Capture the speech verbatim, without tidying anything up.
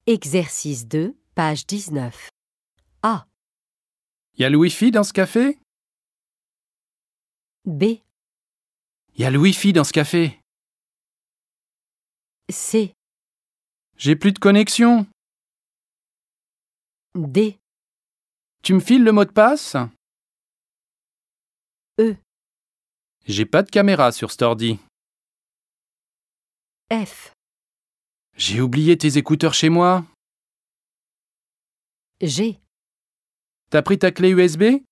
Exercice deux, page dix-neuf. A. Y a le Wi-Fi dans ce café? B. Y a le Wi-Fi dans ce café? C. J'ai plus de connexion. D. Tu me files le mot de passe? E. J'ai pas de caméra sur cet ordi. F. J'ai oublié tes écouteurs chez moi. G. T'as pris ta clé U S B?